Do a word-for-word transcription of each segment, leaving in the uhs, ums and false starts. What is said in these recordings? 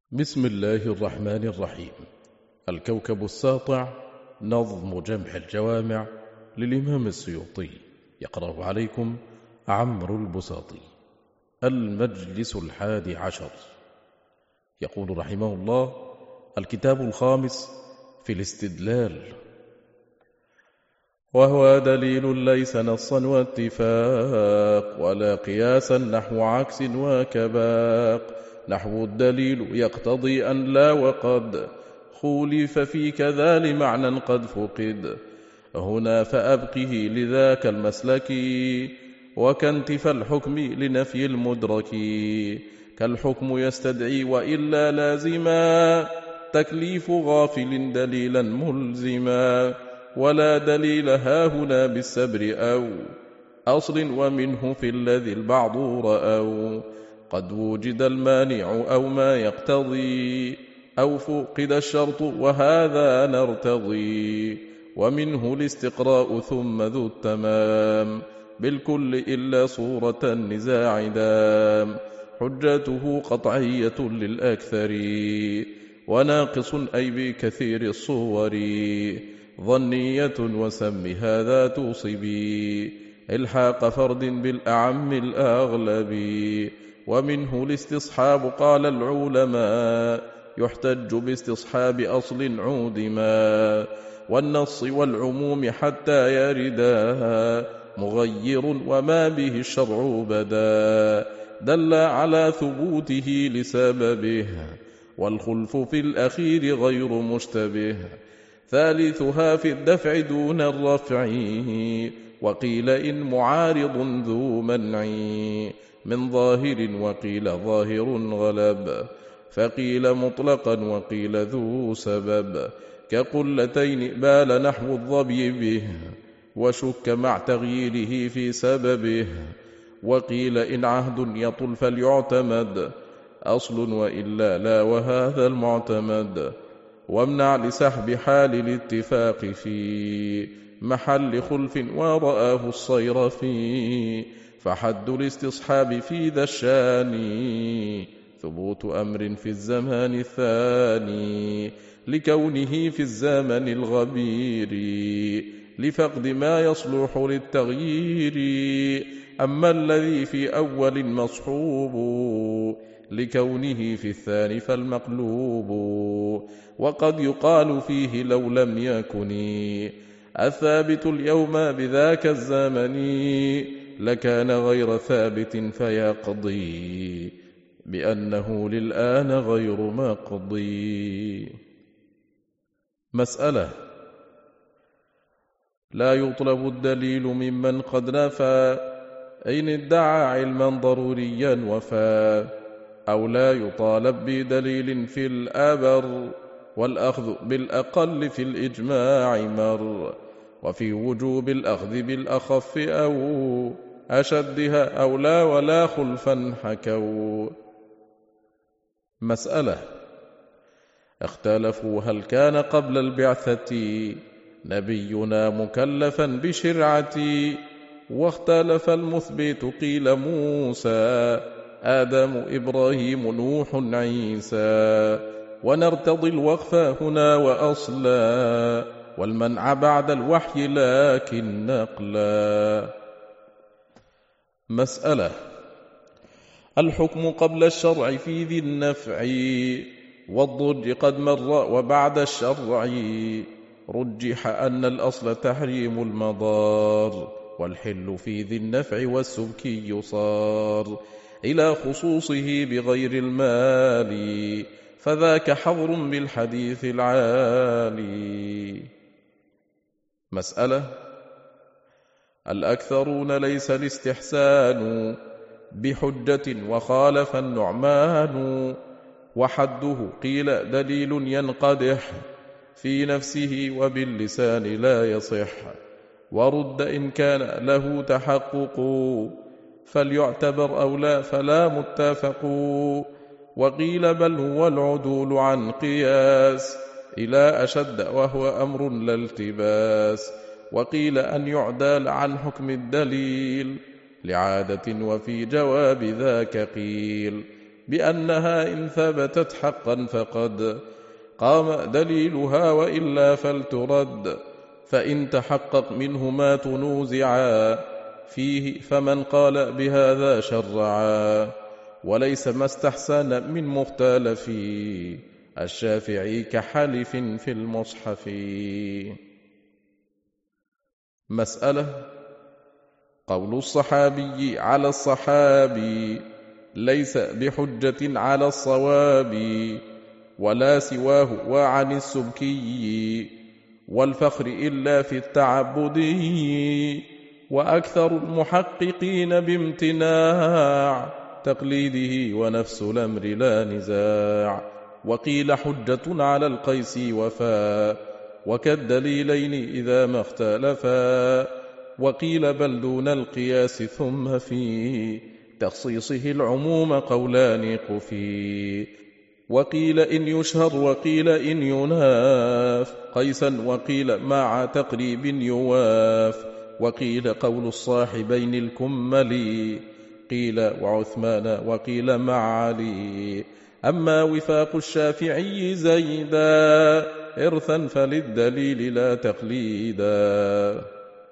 بسم الله الرحمن الرحيم. الكوكب الساطع، نظم جمع الجوامع للإمام السيوطي، يقرأ عليكم عمرو البساطي. المجلس الحادي عشر. يقول رحمه الله: الكتاب الخامس في الاستدلال. وهو دليل ليس نصا واتفاق، ولا قياسا نحو عكس وكباق. نحو الدليل يقتضي أن لا وقد خولف في كذا لمعنى قد فقد هنا فأبقه لذاك المسلك، وكانتفى الحكم لنفي المدرك. كالحكم يستدعي وإلا لازما تكليف غافل دليلا ملزما، ولا دليل هاهنا بالسبر أو أصل ومنه في الذي البعض رأوا. قد وجد المانع أو ما يقتضي أو فقد الشرط وهذا نرتضي. ومنه الاستقراء ثم ذو التمام بالكل إلا صورة النزاع دام. حجته قطعية للأكثر وناقص أي بكثير الصور. ظنية وسم هذا توصبي الحاق فرد بالأعم الأغلب. ومنه الاستصحاب قال العلماء يحتج باستصحاب أصل عودما. والنص والعموم حتى يردا مغير وما به الشرع بدا دل على ثبوته لسببه، والخلف في الأخير غير مشتبه. ثالثها في الدفع دون الرفع، وقيل إن معارض ذو منع من ظاهر، وقيل ظاهر غلب، فقيل مطلقا وقيل ذو سبب. كقلتين بال نحو الظبي به، وشك مع تغييره في سببه. وقيل إن عهد يطل فليعتمد أصل، وإلا لا وهذا المعتمد. وامنع لسحب حال الاتفاق في محل خلف ورآه الصير فيه. فحد الاستصحاب في ذا الشان ثبوت أمر في الزمان الثاني، لكونه في الزمن الغبير لفقد ما يصلح للتغيير. أما الذي في أول مصحوب لكونه في الثاني فالمقلوب. وقد يقال فيه لو لم يكن الثابت اليوم بذاك الزمن لكان غير ثابت، فيقضي بأنه للآن غير مقضي. مسألة: لا يطلب الدليل ممن قد نفى إن ادعى علما ضروريا وفى، أو لا يطالب بدليل في الأبر، والأخذ بالأقل في الإجماع مر. وفي وجوب الأخذ بالأخف أو أشدها أو لا ولا خلفا حكوا. مسألة: اختلفوا هل كان قبل البعثة نبينا مكلفا بشرعتي، واختلف المثبت قيل موسى آدم إبراهيم نوح عيسى. ونرتضي الوقف هنا وأصلا، والمنع بعد الوحي لكن نقلا. مسألة: الحكم قبل الشرع في ذي النفع، والضر قد مر وبعد الشرع رجح أن الأصل تحريم المضار، والحل في ذي النفع والسبكي صار إلى خصوصه بغير المال، فذاك حظر بالحديث العالي. مسألة: الأكثرون ليس الاستحسان بحجة، وخالف النعمان، وحده قيل دليل ينقدح في نفسه وباللسان لا يصح. ورد إن كان له تحقق فليعتبر أو لا فلا متفق. وقيل بل هو العدول عن قياس إلى أشد وهو أمر لا التباس. وقيل أن يعدل عن حكم الدليل لعادة، وفي جواب ذاك قيل بأنها إن ثبتت حقا فقد قام دليلها وإلا فلترد، فإن تحقق منه ما تنوزعا فيه فمن قال بهذا شرعا، وليس ما استحسن من مختلف الشافعي كحلف في المصحف. مسألة: قول الصحابي على الصحابي ليس بحجة على الصواب، ولا سواه وعن السبكي والفخر إلا في التعبد، وأكثر المحققين بامتناع تقليده ونفس الأمر لا نزاع. وقيل حجة على القيس وفا، وكالدليلين إذا ما اختلفا، وقيل بل دون القياس ثم في تخصيصه العموم قولان قفي، وقيل إن يشهر وقيل إن يناف قيسا، وقيل مع تقريب يواف، وقيل قول الصاحبين الكمل، قيل وعثمان وقيل مع علي. أما وفاق الشافعي زيدا إرثا فللدليل لا تقليدا.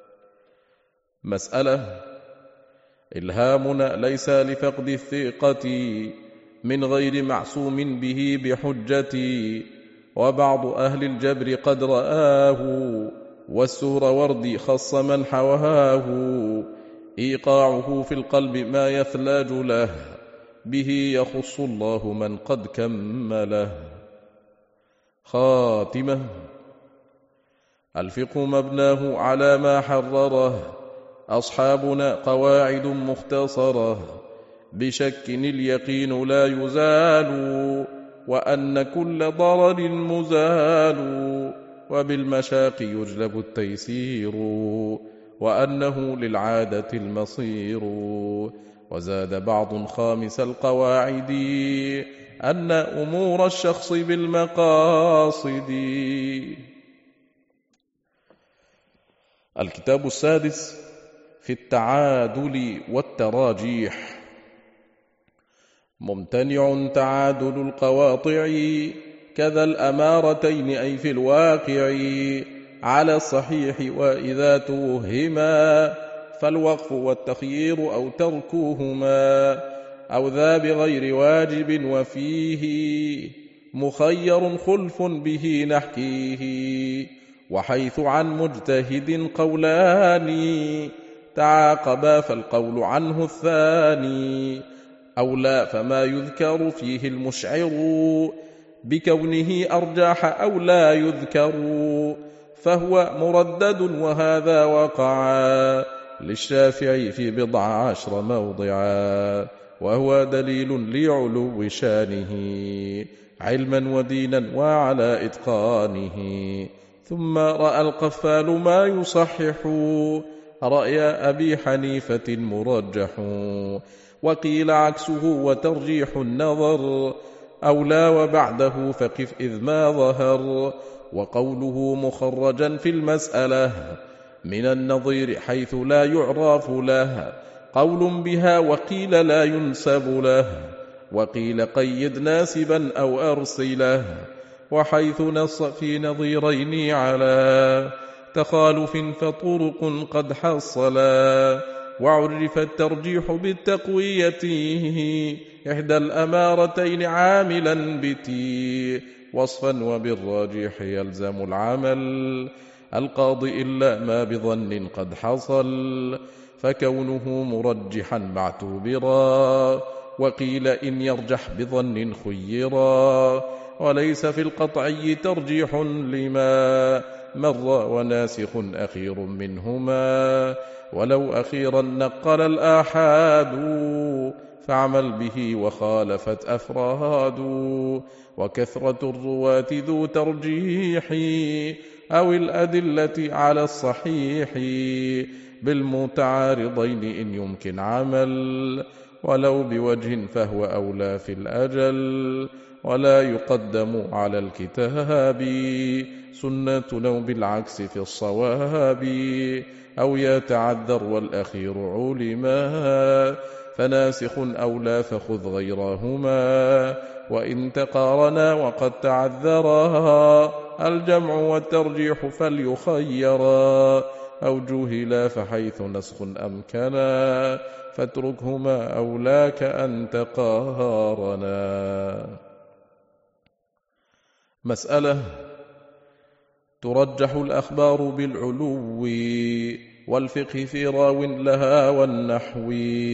مسألة: إلهامنا ليس لفقد الثقة من غير معصوم به بحجتي، وبعض أهل الجبر قد رآه، والسور وردي خص من حواه، إيقاعه في القلب ما يثلاج له، به يخص الله من قد كمله. خاتمة: الفقه مبناه على ما حرره أصحابنا قواعد مختصرة، بشك اليقين لا يزال، وأن كل ضرر مزال، وبالمشاق يجلب التيسير، وأنه للعادة المصير. وزاد بعض خامس القواعد أن أمور الشخص بالمقاصد. الكتاب السادس في التعادل والتراجيح. ممتنع تعادل القواطع كذا الأمارتين أي في الواقع على الصحيح، وإذا توهما فالوقف والتخيير أو تركوهما، أو ذا بغير واجب وفيه مخير خلف به نحكيه. وحيث عن مجتهد قولان تعاقبا فالقول عنه الثاني أولى، فما يذكر فيه المشعر بكونه أرجاح أو لا يذكر فهو مردد، وهذا وقعا للشافعي في بضع عشر موضعا، وهو دليل لعلو شانه علما ودينا وعلى إتقانه. ثم رأى القفال ما يصحح رأي أبي حنيفة مرجح، وقيل عكسه وترجيح النظر أولى، وبعده فقف إذ ما ظهر. وقوله مخرجا في المسألة من النظير حيث لا يعرف له قول بها، وقيل لا ينسب له، وقيل قيد ناسبا أو أرسله. وحيث نص في نظيرين على تخالف فطرق قد حصلا، وعرف الترجيح بالتقوية إحدى الأمارتين عاملا بتي وصفا، وبالراجح يلزم العمل القاضي إلا ما بظن قد حصل، فكونه مرجحا معتوبرا. وقيل إن يرجح بظن خيرا، وليس في القطعي ترجيح لما مر وناسخ أخير منهما، ولو أخيرا نقل الآحاد فاعمل به وخالفت أفراد. وكثرة الرواة ذو ترجيح أو الأدلة على الصحيح بالمتعارضين إن يمكن عمل، ولو بوجه فهو أولى في الأجل، ولا يقدم على الكتاب سنة لو بالعكس في الصواب، أو يتعذر والأخير علما فناسخ أولى فخذ غيرهما، وإن تقارنا وقد تعذرا الجمع والترجيح فليخيرا، أو جهلا فحيث نسخ أمكنا فاتركهما أولاك أن تقارنا. مسألة: ترجح الأخبار بالعلو والفقه في راو لها والنحو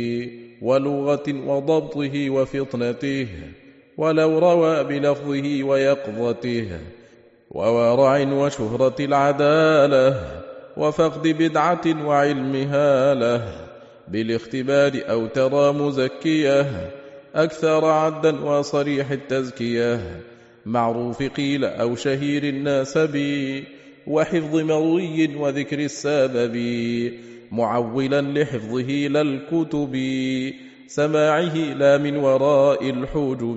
ولغة وضبطه وفطنته، ولو روى بلفظه ويقظته، وورع وشهرة العدالة، وفقد بدعة وعلمها له، بالاختبار أو ترى مزكية، أكثر عدا وصريح التزكية، معروف قيل أو شهير الناسب، وحفظ مروي وذكر السبب، معولا لحفظه لا الكتب، سماعه لا من وراء الحجب،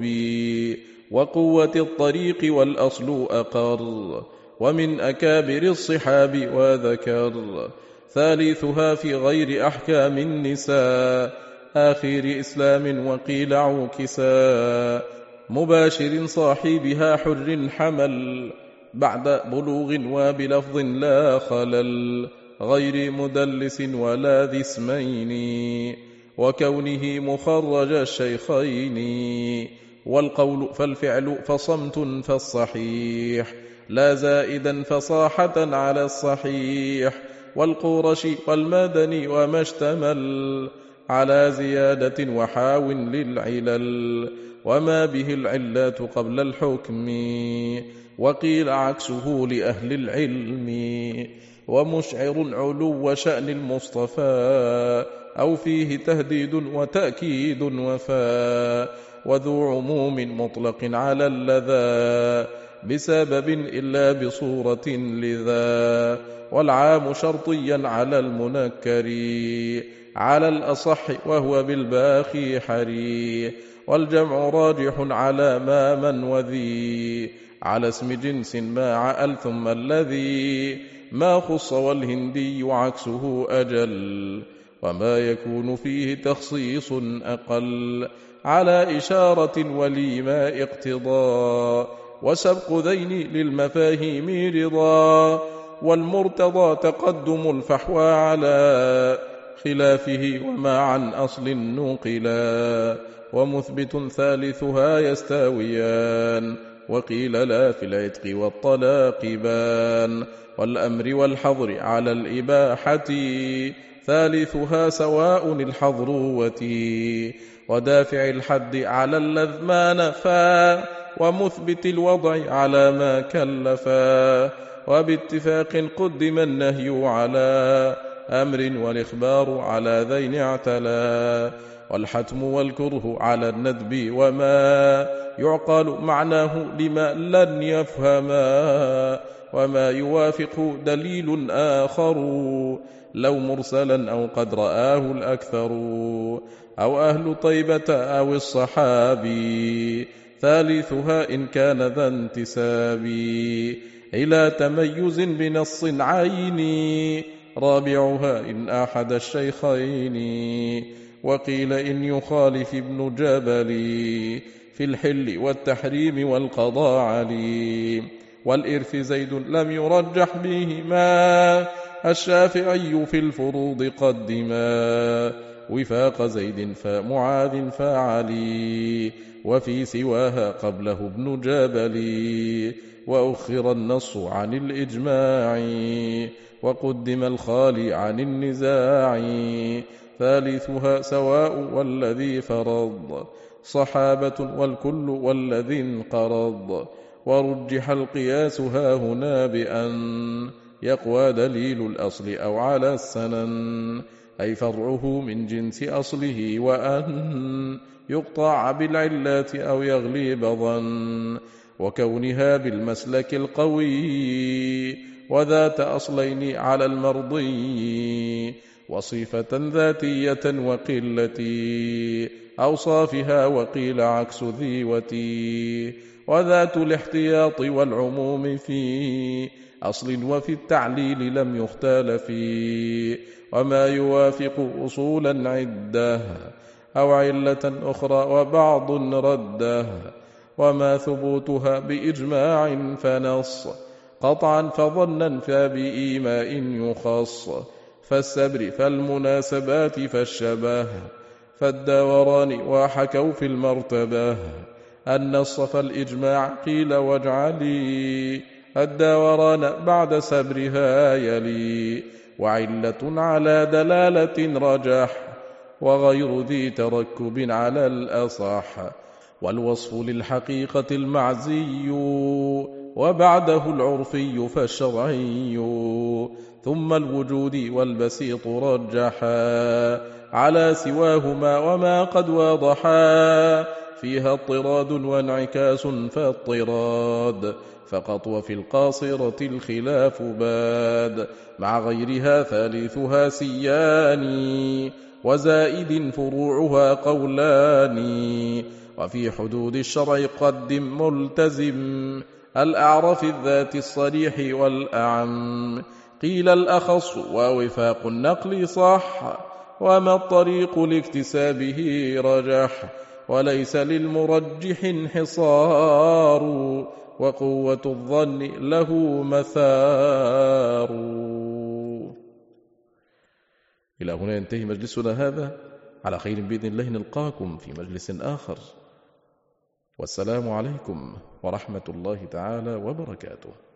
وقوة الطريق والأصل أقر، ومن أكابر الصحاب وذكر، ثالثها في غير أحكام النساء، آخر إسلام وقيل عوكسا، مباشر صاحبها حر حمل، بعد بلوغ وبلفظ لا خلل، غير مدلس ولا ذي اسمين، وكونه مخرج الشيخين، والقول فالفعل فصمت فالصحيح، لا زائدا فصاحة على الصحيح، والقرش والمدني وما اشتمل على زيادة وحاو للعلل، وما به العلات قبل الحكم، وقيل عكسه لأهل العلم، ومشعر علو شأن المصطفى، أو فيه تهديد وتأكيد وفاء، وذو عموم مطلق على اللذا، بسبب إلا بصورة لذا، والعام شرطيا على المنكر، على الأصح وهو بالباخي حري، والجمع راجح على ما من وذي، على اسم جنس مع ال ثم الذي ما خص، والهندي عكسه أجل، وما يكون فيه تخصيص أقل، على إشارة وليما اقتضاء، وسبق ذين للمفاهيم رضا، والمرتضى تقدم الفحوى على خلافه وما عن أصل نقلا، ومثبت ثالثها يستويان، وقيل لا في العتق والطلاق بان، والأمر والحظر على الإباحة، ثالثها سواء الحظروة، ودافع الحد على اللذمان فا، ومثبت الوضع على ما كلفا، وباتفاق قدم النهي على أمر والإخبار على ذين اعتلى، والحتم والكره على الندب، وما يعقل معناه لما لن يفهما، وما يوافق دليل آخر، لو مرسلا أو قد رآه الأكثر، أو أهل طيبة أو الصحابي، ثالثها إن كان ذا انتساب إلى تميز بنص عيني، رابعها إن أحد الشيخين، وقيل إن يخالف ابن جبل في الحل والتحريم والقضاء عليه، والإرث زيد لم يرجح بهما، الشافعي في الفروض قدما، وفاق زيد فمعاذ فعلي، وفي سواها قبله ابن جبل، وأخر النص عن الإجماع، وقدم الخالي عن النزاع، ثالثها سواء والذي فرض، صحابة والكل والذي انقرض، ورجح القياس هاهنا بأن يقوى دليل الأصل أو على السنن، أي فرعه من جنس أصله، وأن يقطع بالعلات أو يغلب ظن، وكونها بالمسلك القوي، وذات أصلين على المرضي، وصفة ذاتية وقلة أوصافها، وقيل عكس ذيوتي، وذات الاحتياط والعموم في أصل، وفي التعليل لم يختلف، وما يوافق أصولا عدة، أو علة أخرى وبعض رده، وما ثبوتها بإجماع فنص، قطعا فظنا فبإيماء يخص، فالسبر فالمناسبات فالشبه، فالدوران وحكوا في المرتبة، النص فالإجماع قيل واجعلي، الدوران بعد سبرها يلي، وعلة على دلالة رجح، وغير ذي تركب على الأصح، والوصف للحقيقة المعزي، وبعده العرفي فالشرعي، ثم الوجود والبسيط رجحا على سواهما وما قد واضحا، فيها اضطراد وانعكاس فاضطراد فقط، وفي القاصرة الخلاف باد، مع غيرها ثالثها سيان، وزائد فروعها قولان، وفي حدود الشرع قدم ملتزم، الأعرف الذات الصريح والأعم، قيل الأخص ووفاق النقل صح، وما الطريق لاكتسابه رجح، وليس للمرجح انحصار، وقوة الظن له مثار. إلى هنا ينتهي مجلسنا هذا، على خير بإذن الله نلقاكم في مجلس آخر، والسلام عليكم ورحمة الله تعالى وبركاته.